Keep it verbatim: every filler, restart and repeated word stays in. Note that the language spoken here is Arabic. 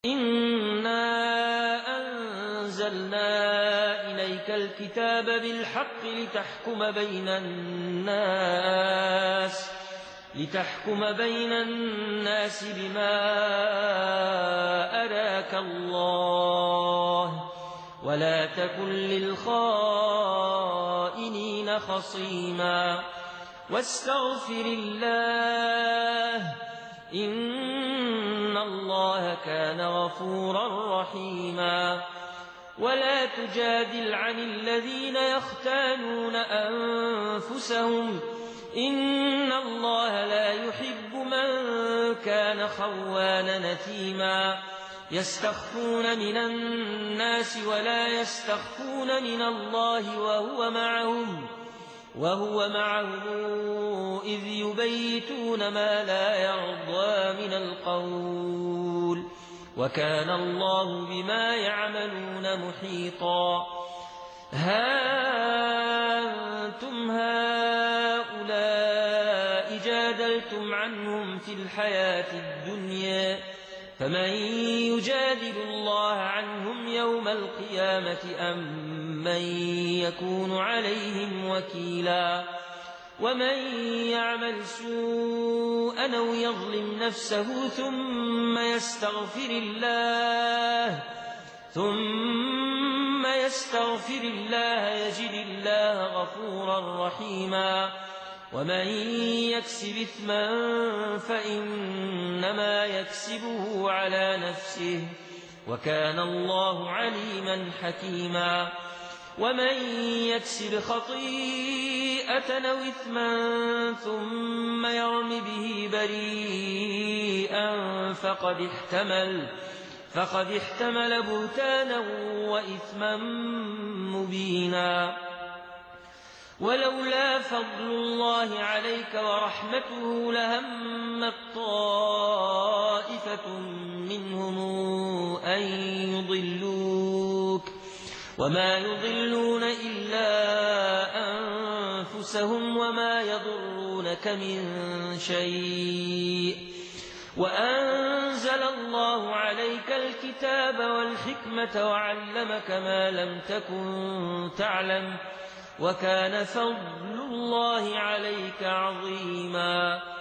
إنا أنزلنا إليك الكتاب بالحق لتحكم بين الناس لتحكم بين الناس بما أراك الله ولا تكن للخائنين خصيما واستغفر الله إن الله كان غفورا رحيما ولا تجادل عن الذين يختانون أنفسهم إن الله لا يحب من كان خوانا نثيما يستخفون من الناس ولا يستخفون من الله وهو معهم وهو معهم إذ يبيتون ما لا يرضى من القول وكان الله بما يعملون محيطا ها أنتم هؤلاء جادلتم عنهم في الحياة الدنيا فمن يجادل الله عنهم يوم القيامة أم من يكون عليهم وكيلا ومن يعمل سوءا أو يظلم نفسه ثم يستغفر الله ثم يستغفر الله يجد الله غفورا رحيما ومن يكسب إثما فإنما يكسبه على نفسه وكان الله عليما حكيما ومن يكسب خطيئة أو إثما ثم يرم به بريئا فقد احتمل فقد احتمل بهتانا وإثما مبينا ولولا فضل الله عليك ورحمته لهمت طائفة منهم أن يضلوك وما يضلون إلا أنفسهم وما يضرونك من شيء وأنزل الله عليك الكتاب والحكمة وعلمك ما لم تكن تعلم وكان فضل الله عليك عظيما